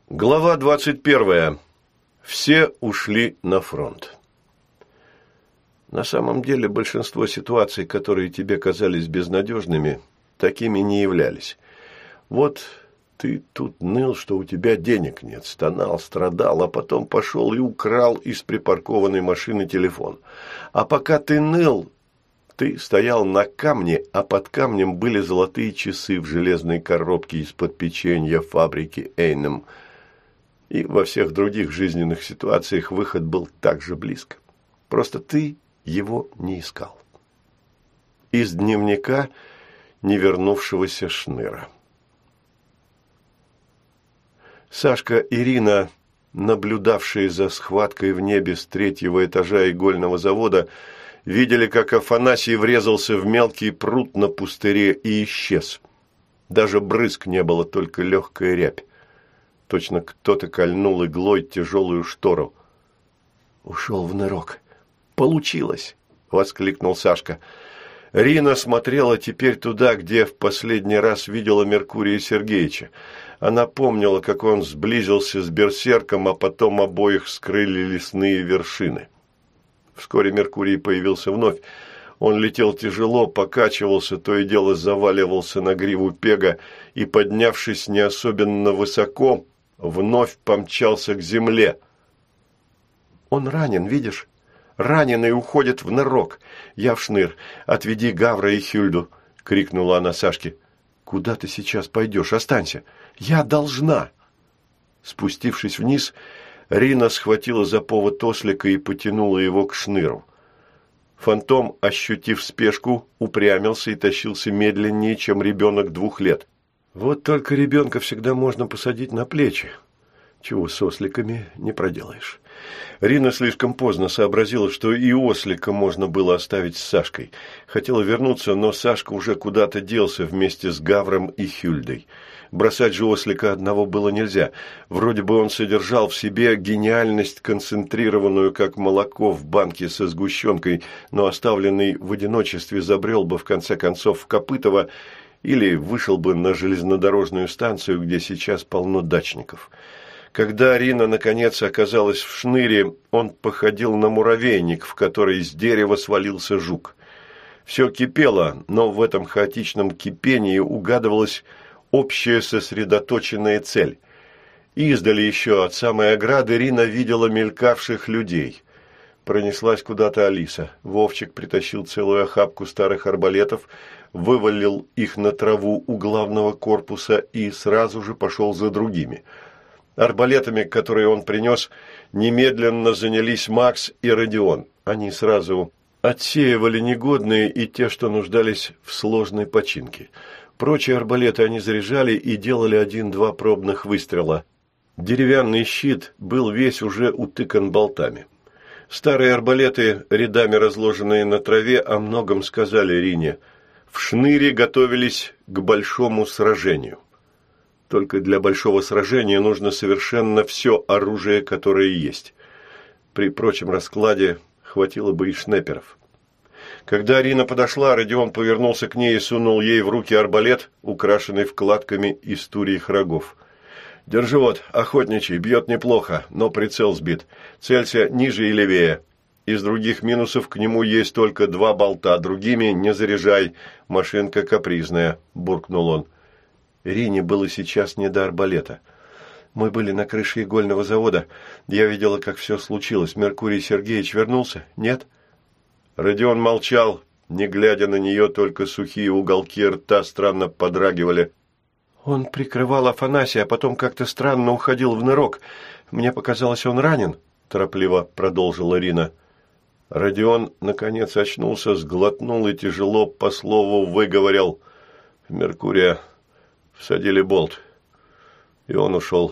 Глава 21. Все ушли на фронт. На самом деле большинство ситуаций, которые тебе казались безнадежными, такими не являлись. Вот ты тут ныл, что у тебя денег нет, стонал, страдал, а потом пошел и украл из припаркованной машины телефон. А пока ты ныл, ты стоял на камне, а под камнем были золотые часы в железной коробке из-под печенья фабрики Эйнем. И во всех других жизненных ситуациях выход был так же близко. Просто ты его не искал. Из дневника невернувшегося Шныра. Сашка и Ирина, наблюдавшие за схваткой в небе с 3-го этажа игольного завода, видели, как Афанасий врезался в мелкий пруд на пустыре и исчез. Даже брызг не было, только легкая рябь. Точно кто-то кольнул иглой тяжелую штору. «Ушел в нырок. Получилось!» – воскликнул Сашка. Рина смотрела теперь туда, где в последний раз видела Меркурия Сергеевича. Она помнила, как он сблизился с берсерком, а потом обоих скрыли лесные вершины. Вскоре Меркурий появился вновь. Он летел тяжело, покачивался, то и дело заваливался на гриву пега и, поднявшись не особенно высоко, вновь помчался к земле. «Он ранен, видишь? Раненый уходит в нырок. Я в Шныр. Отведи Гавра и Хюльду!» — крикнула она Сашке. «Куда ты сейчас пойдешь? Останься! Я должна!» Спустившись вниз, Рина схватила за повод ослика и потянула его к Шныру. Фантом, ощутив спешку, упрямился и тащился медленнее, чем ребенок 2 лет. Вот только ребенка всегда можно посадить на плечи. Чего с осликами не проделаешь. Рина слишком поздно сообразила, что и ослика можно было оставить с Сашкой. Хотела вернуться, но Сашка уже куда-то делся вместе с Гавром и Хюльдой. Бросать же ослика одного было нельзя. Вроде бы он содержал в себе гениальность, концентрированную, как молоко в банке со сгущенкой, но оставленный в одиночестве забрел бы в конце концов в Копытово или вышел бы на железнодорожную станцию, где сейчас полно дачников. Когда Рина, наконец, оказалась в Шныре, он походил на муравейник, в который с дерева свалился жук. Все кипело, но в этом хаотичном кипении угадывалась общая сосредоточенная цель. Издали еще от самой ограды Рина видела мелькавших людей. Пронеслась куда-то Алиса. Вовчик притащил целую охапку старых арбалетов, вывалил их на траву у главного корпуса и сразу же пошел за другими. Арбалетами, которые он принес, немедленно занялись Макс и Родион. Они сразу отсеивали негодные и те, что нуждались в сложной починке. Прочие арбалеты они заряжали и делали 1-2 пробных выстрела. Деревянный щит был весь уже утыкан болтами. Старые арбалеты, рядами разложенные на траве, о многом сказали Рине. В Шныре готовились к большому сражению. Только для большого сражения нужно совершенно все оружие, которое есть. При прочем раскладе хватило бы и шнайперов. Когда Арина подошла, Родион повернулся к ней и сунул ей в руки арбалет, украшенный вкладками из турьих рогов. «Держи вот, охотничий, бьет неплохо, но прицел сбит. Целься ниже и левее. Из других минусов к нему есть только 2 болта, другими не заряжай, машинка капризная», – буркнул он. Рине было сейчас не до арбалета. «Мы были на крыше игольного завода. Я видела, как все случилось. Меркурий Сергеевич вернулся? Нет?» Родион молчал, не глядя на нее, только сухие уголки рта странно подрагивали. «Он прикрывал Афанасия, а потом как-то странно уходил в нырок. Мне показалось, он ранен», – торопливо продолжила Рина. Родион, наконец, очнулся, сглотнул и тяжело по слову выговорил. «В Меркурия всадили болт, и он ушел.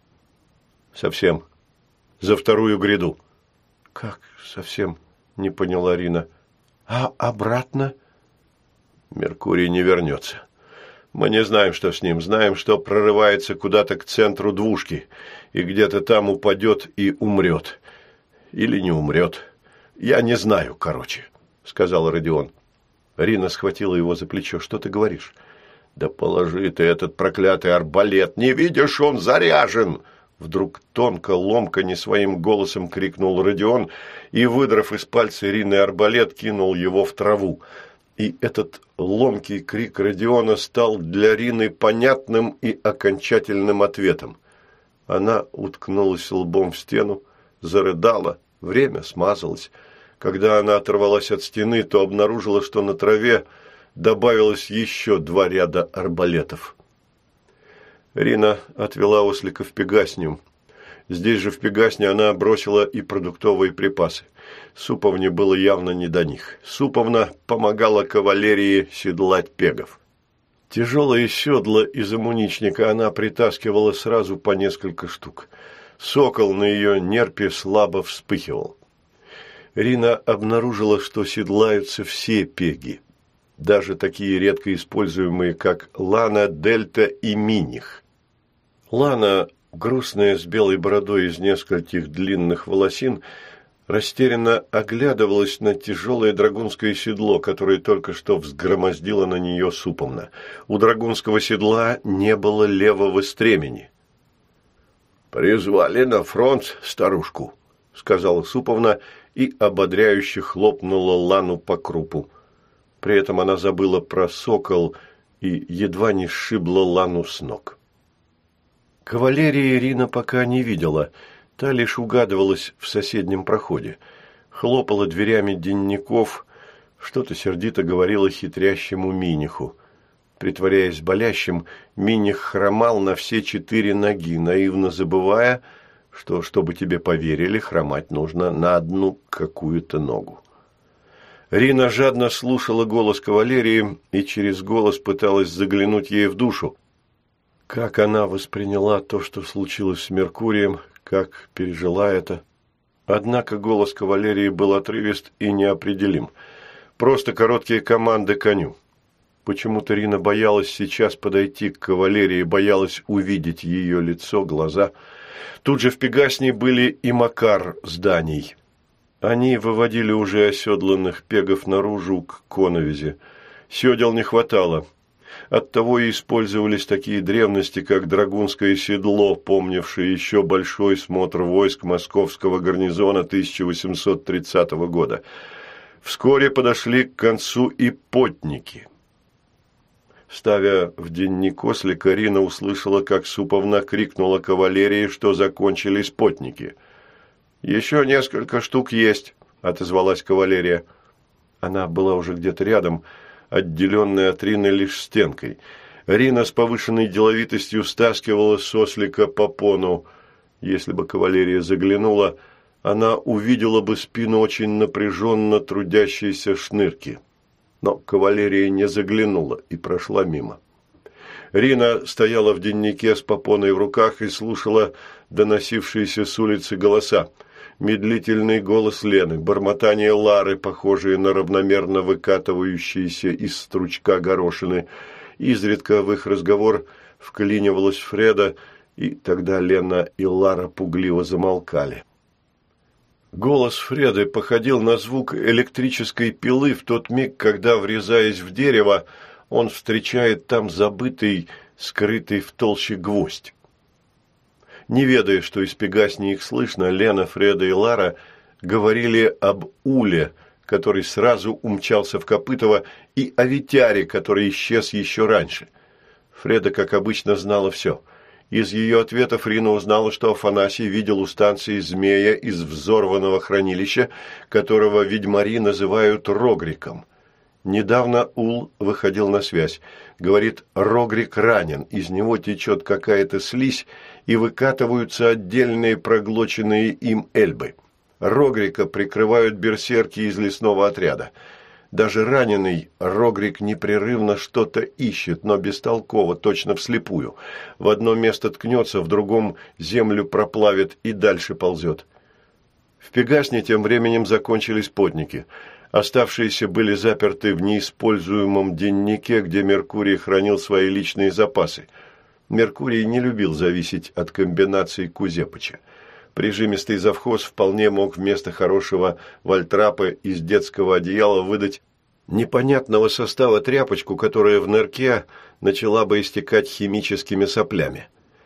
Совсем. За 2-ю гряду». «Как совсем?» – не поняла Рина. «А обратно?» «Меркурий не вернется. Мы не знаем, что с ним. Знаем, что прорывается куда-то к центру двушки, и где-то там упадет и умрет. Или не умрет. Я не знаю, короче», – сказал Родион. Рина схватила его за плечо. «Что ты говоришь?» «Да положи ты этот проклятый арбалет! Не видишь, он заряжен!» Вдруг тонко, ломко, не своим голосом крикнул Родион и, выдрав из пальца Ирины арбалет, кинул его в траву. И этот ломкий крик Родиона стал для Рины понятным и окончательным ответом. Она уткнулась лбом в стену, зарыдала, время смазалось. Когда она оторвалась от стены, то обнаружила, что на траве добавилось еще 2 ряда арбалетов. Рина отвела ослика в Пегасниум. Здесь же в Пегасне она бросила и продуктовые припасы. Суповне было явно не до них. Суповна помогала кавалерии седлать пегов. Тяжелые седла из амуничника она притаскивала сразу по несколько штук. Сокол на ее нерпе слабо вспыхивал. Рина обнаружила, что седлаются все пеги, даже такие редко используемые, как Лана, Дельта и Миних. Лана, грустная с белой бородой из нескольких длинных волосин, растерянно оглядывалась на тяжелое драгунское седло, которое только что взгромоздила на нее Суповна. У драгунского седла не было левого стремени. «Призвали на фронт старушку», — сказала Суповна и ободряюще хлопнула Лану по крупу. При этом она забыла про сокол и едва не сшибла Лану с ног. Кавалерии Ирина пока не видела, та лишь угадывалась в соседнем проходе. Хлопала дверями денников, что-то сердито говорила хитрящему Миниху. Притворяясь болящим, Миних хромал на все 4 ноги, наивно забывая, что, чтобы тебе поверили, хромать нужно на одну какую-то ногу. Рина жадно слушала голос кавалерии и через голос пыталась заглянуть ей в душу. Как она восприняла то, что случилось с Меркурием, как пережила это. Однако голос кавалерии был отрывист и неопределим. Просто короткие команды коню. Почему-то Рина боялась сейчас подойти к кавалерии, боялась увидеть ее лицо, глаза. Тут же в Пегасне были и Макар с Даней. Они выводили уже оседланных пегов наружу к коновизе. Седел не хватало. Оттого и использовались такие древности, как драгунское седло, помнившее еще большой смотр войск московского гарнизона 1830 года. Вскоре подошли к концу и потники. Ставя в денник ослика, Рина услышала, как Суповна крикнула кавалерии, что закончились потники. «Еще несколько штук есть», — отозвалась кавалерия. Она была уже где-то рядом, отделенная от Рины лишь стенкой. Рина с повышенной деловитостью стаскивала с ослика попону. Если бы кавалерия заглянула, она увидела бы спину очень напряженно трудящейся Шнырки. Но кавалерия не заглянула и прошла мимо. Рина стояла в деннике с попоной в руках и слушала доносившиеся с улицы голоса. Медлительный голос Лены, бормотание Лары, похожие на равномерно выкатывающиеся из стручка горошины. Изредка в их разговор вклинивалась Фреда, и тогда Лена и Лара пугливо замолкали. Голос Фреды походил на звук электрической пилы в тот миг, когда, врезаясь в дерево, он встречает там забытый, скрытый в толще гвоздь. Не ведая, что из Пегасни их слышно, Лена, Фреда и Лара говорили об Уле, который сразу умчался в Копытово, и о Витяре, который исчез еще раньше. Фреда, как обычно, знала все. Из ее ответов Рина узнала, что Афанасий видел у станции змея из взорванного хранилища, которого ведьмари называют Рогриком. Недавно Ул выходил на связь. Говорит, Рогрик ранен, из него течет какая-то слизь, и выкатываются отдельные проглоченные им эльбы. Рогрика прикрывают берсерки из лесного отряда. Даже раненый Рогрик непрерывно что-то ищет, но бестолково, точно вслепую. В одно место ткнется, в другом землю проплавит и дальше ползет. В Пегасне тем временем закончились потники. Оставшиеся были заперты в неиспользуемом деннике, где Меркурий хранил свои личные запасы. Меркурий не любил зависеть от комбинаций Кузепыча. Прижимистый завхоз вполне мог вместо хорошего вальтрапа из детского одеяла выдать непонятного состава тряпочку, которая в нырке начала бы истекать химическими соплями.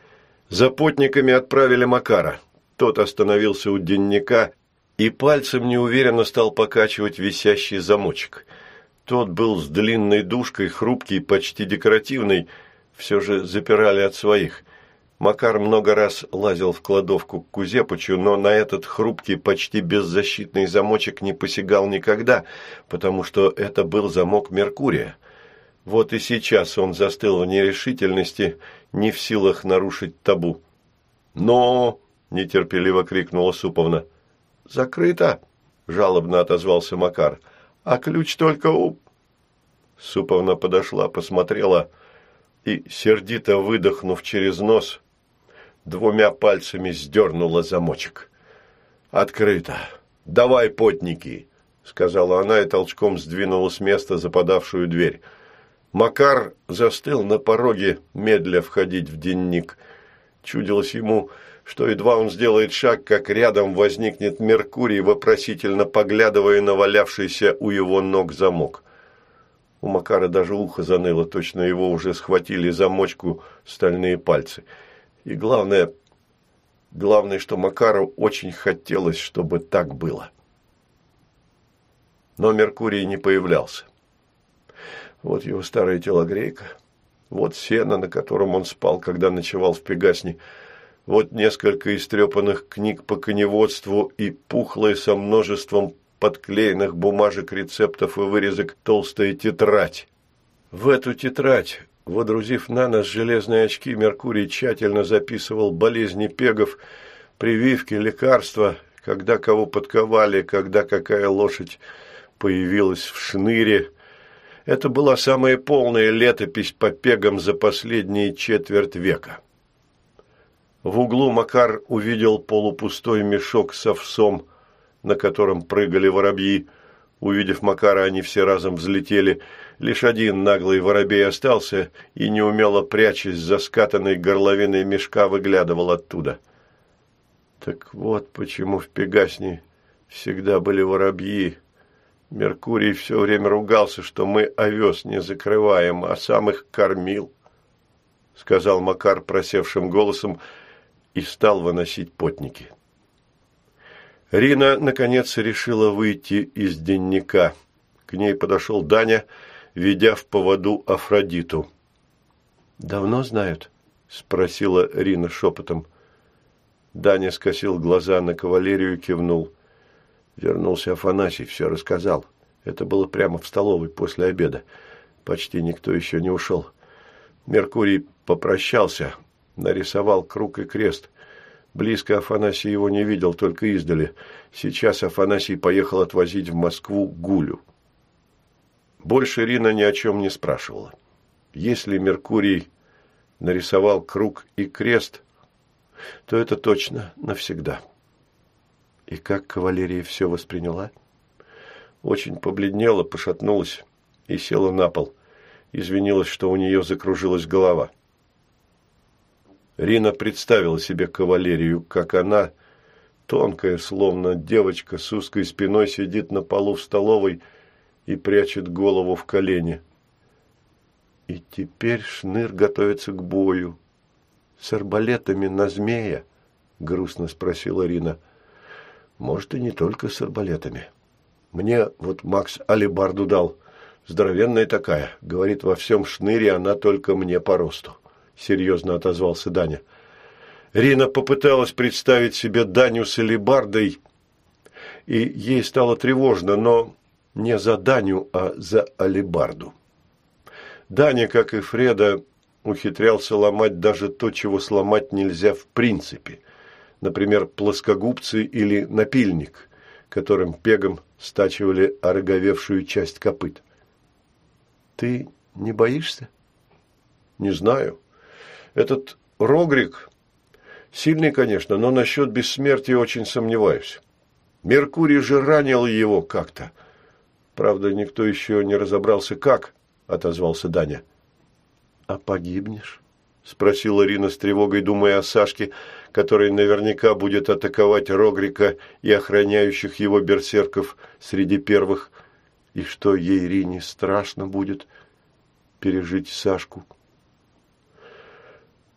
За потниками отправили Макара. Тот остановился у денника и пальцем неуверенно стал покачивать висящий замочек. Тот был с длинной дужкой, хрупкий, почти декоративный, все же запирали от своих. Макар много раз лазил в кладовку к Кузепычу, но на этот хрупкий, почти беззащитный замочек не посягал никогда, потому что это был замок Меркурия. Вот и сейчас он застыл в нерешительности, не в силах нарушить табу. «Но!» – нетерпеливо крикнула Суповна. «Закрыто!» – жалобно отозвался Макар. «А ключ только у...» Суповна подошла, посмотрела и, сердито выдохнув через нос, двумя пальцами сдернула замочек. «Открыто! Давай, потники!» – сказала она и толчком сдвинула с места западавшую дверь. Макар застыл на пороге, медля входить в денник. Чудилось ему, что едва он сделает шаг, как рядом возникнет Меркурий, вопросительно поглядывая на валявшийся у его ног замок. У Макара даже ухо заныло, точно его уже схватили замочку стальные пальцы. И главное, что Макару очень хотелось, чтобы так было. Но Меркурий не появлялся. Вот его старая телогрейка, вот сено, на котором он спал, когда ночевал в Пегасне, вот несколько истрепанных книг по коневодству и пухлая со множеством подклеенных бумажек, рецептов и вырезок толстая тетрадь. В эту тетрадь, водрузив на нос железные очки, Меркурий тщательно записывал болезни пегов, прививки, лекарства, когда кого подковали, когда какая лошадь появилась в шныре. Это была самая полная летопись по пегам за последние четверть века. В углу Макар увидел полупустой мешок с овсом, на котором прыгали воробьи. Увидев Макара, они все разом взлетели. Лишь один наглый воробей остался и, неумело прячась за скатанной горловиной мешка, выглядывал оттуда. Так вот почему в Пегасне всегда были воробьи. Меркурий все время ругался, что мы овес не закрываем, а сам их кормил, — сказал Макар просевшим голосом и стал выносить потники. Рина, наконец, решила выйти из денника. К ней подошел Даня, ведя в поводу Афродиту. «Давно знают?» — спросила Рина шепотом. Даня скосил глаза на кавалерию и кивнул. Вернулся Афанасий, все рассказал. Это было прямо в столовой после обеда. Почти никто еще не ушел. Меркурий попрощался, нарисовал круг и крест. Близко Афанасий его не видел, только издали. Сейчас Афанасий поехал отвозить в Москву Гулю. Больше Рина ни о чем не спрашивала. Если Меркурий нарисовал круг и крест, то это точно навсегда. И как кавалерия все восприняла? Очень побледнела, пошатнулась и села на пол. Извинилась, что у нее закружилась голова. Рина представила себе кавалерию, как она, тонкая, словно девочка с узкой спиной, сидит на полу в столовой и прячет голову в колени. И теперь Шныр готовится к бою. С арбалетами на змея? Грустно спросила Рина. Может, и не только с арбалетами. Мне вот Макс алебарду дал. Здоровенная такая. Говорит, во всем Шныре она только мне по росту. Серьезно отозвался Даня. Рина попыталась представить себе Даню с алебардой, и ей стало тревожно, но не за Даню, а за алебарду. Даня, как и Фреда, ухитрялся ломать даже то, чего сломать нельзя в принципе. Например, плоскогубцы или напильник, которым пегом стачивали ороговевшую часть копыт. «Ты не боишься?» «Не знаю. Этот Рогрик сильный, конечно, но насчет бессмертия очень сомневаюсь. Меркурий же ранил его как-то. Правда, никто еще не разобрался, как», — отозвался Даня. «А погибнешь?» — спросила Рина с тревогой, думая о Сашке, который наверняка будет атаковать Рогрика и охраняющих его берсерков среди первых, и что ей, Рине, страшно будет пережить Сашку.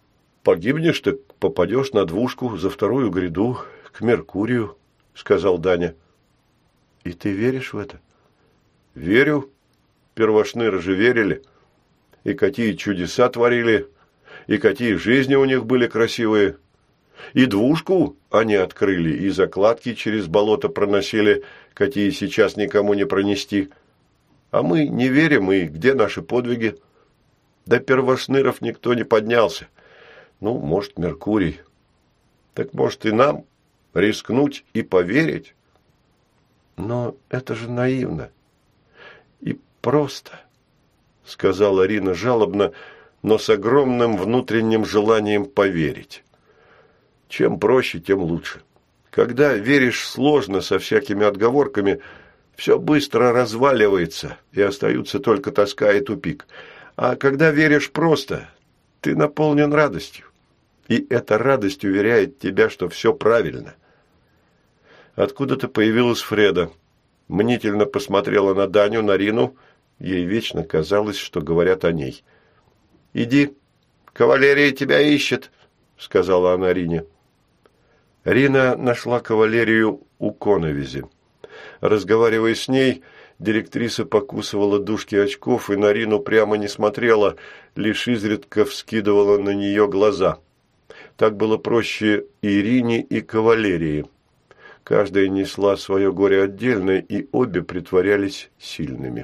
погибнешь, так попадешь на двушку за вторую гряду к Меркурию, сказал Даня. И ты веришь в это? Верю. Первошныры же верили. И какие чудеса творили, и какие жизни у них были красивые. И двушку они открыли, и закладки через болото проносили, какие сейчас никому не пронести. А мы не верим, и где наши подвиги? До первошныров никто не поднялся. Ну, может, Меркурий. Так может и нам рискнуть и поверить? Но это же наивно. И просто, сказала Рина жалобно, но с огромным внутренним желанием поверить. Чем проще, тем лучше. Когда веришь сложно, со всякими отговорками, все быстро разваливается, и остаются только тоска и тупик. А когда веришь просто, ты наполнен радостью. И эта радость уверяет тебя, что все правильно. Откуда-то появилась Фреда. Мнительно посмотрела на Даню, на Рину. Ей вечно казалось, что говорят о ней. «Иди, кавалерия тебя ищет», — сказала она Рине. Рина нашла кавалерию у коновизи. Разговаривая с ней, директриса покусывала дужки очков и на Рину прямо не смотрела, лишь изредка вскидывала на нее глаза. Так было проще и Рине, и кавалерии. Каждая несла свое горе отдельно, и обе притворялись сильными.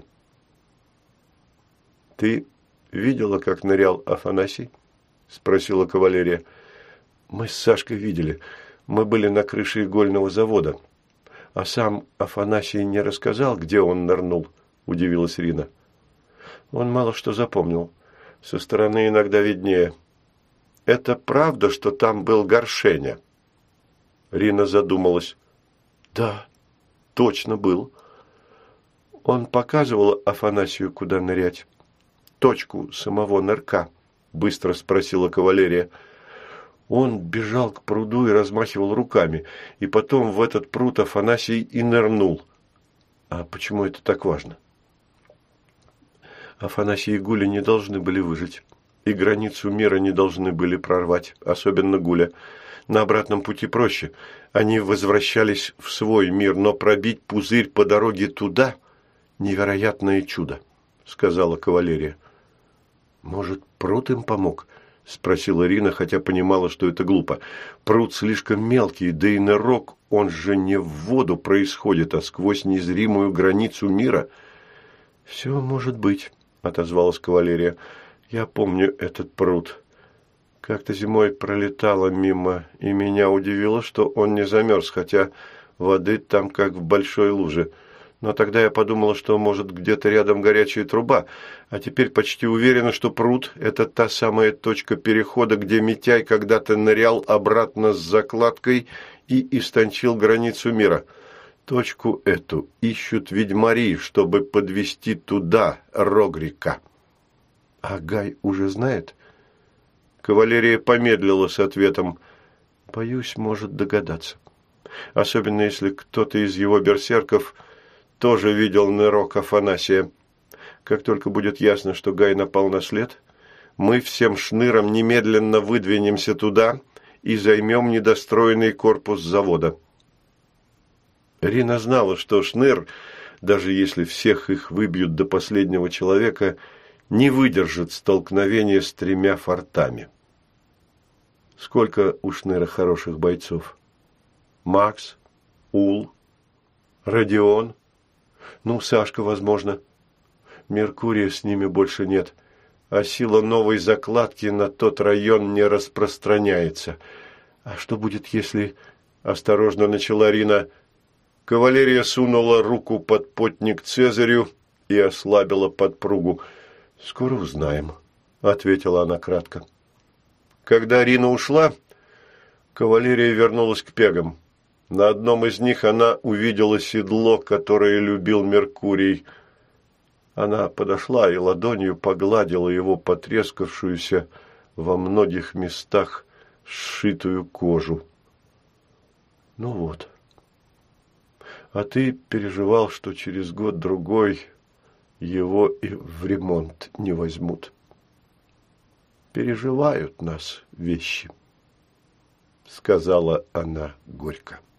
«Ты видела, как нырял Афанасий?» – спросила кавалерия. «Мы с Сашкой видели. Мы были на крыше игольного завода. А сам Афанасий не рассказал, где он нырнул?» – удивилась Рина. «Он мало что запомнил. Со стороны иногда виднее. Это правда, что там был Горшеня?» Рина задумалась. «Да, точно был. Он показывал Афанасию, куда нырять. Точку самого нырка?» – быстро спросила кавалерия. Он бежал к пруду и размахивал руками, и потом в этот пруд Афанасий и нырнул. А почему это так важно? Афанасий и Гуля не должны были выжить, и границу мира не должны были прорвать, особенно Гуля. На обратном пути проще. Они возвращались в свой мир, но пробить пузырь по дороге туда – невероятное чудо, сказала кавалерия. Может, пруд им помог? – спросила Рина, хотя понимала, что это глупо. Пруд слишком мелкий, да и нырок, он же не в воду происходит, а сквозь незримую границу мира. «Все может быть», – отозвалась кавалерия. «Я помню этот пруд. Как-то зимой пролетала мимо, и меня удивило, что он не замерз, хотя воды там как в большой луже. Но тогда я подумала, что, может, где-то рядом горячая труба, а теперь почти уверена, что пруд – это та самая точка перехода, где Митяй когда-то нырял обратно с закладкой и истончил границу мира. Точку эту ищут ведьмари, чтобы подвести туда Рогрика». «А Гай уже знает?» Кавалерия помедлила с ответом. «Боюсь, может догадаться. Особенно, если кто-то из его берсерков тоже видел нырок Афанасия. Как только будет ясно, что Гай напал на след, мы всем шныром немедленно выдвинемся туда и займем недостроенный корпус завода». Рина знала, что шныр, даже если всех их выбьют до последнего человека, не выдержит столкновения с тремя фортами. Сколько у шныра хороших бойцов? Макс, Ул, Родион, ну, Сашка, возможно. Меркурия с ними больше нет, а сила новой закладки на тот район не распространяется. А что будет, если... Осторожно начала Рина. Кавалерия сунула руку под потник Цезарю и ослабила подпругу. «Скоро узнаем», — ответила она кратко. Когда Рина ушла, кавалерия вернулась к пегам. На одном из них она увидела седло, которое любил Меркурий. Она подошла и ладонью погладила его потрескавшуюся во многих местах сшитую кожу. «Ну вот. А ты переживал, что через год-другой его и в ремонт не возьмут». переживают нас вещи, сказала она горько.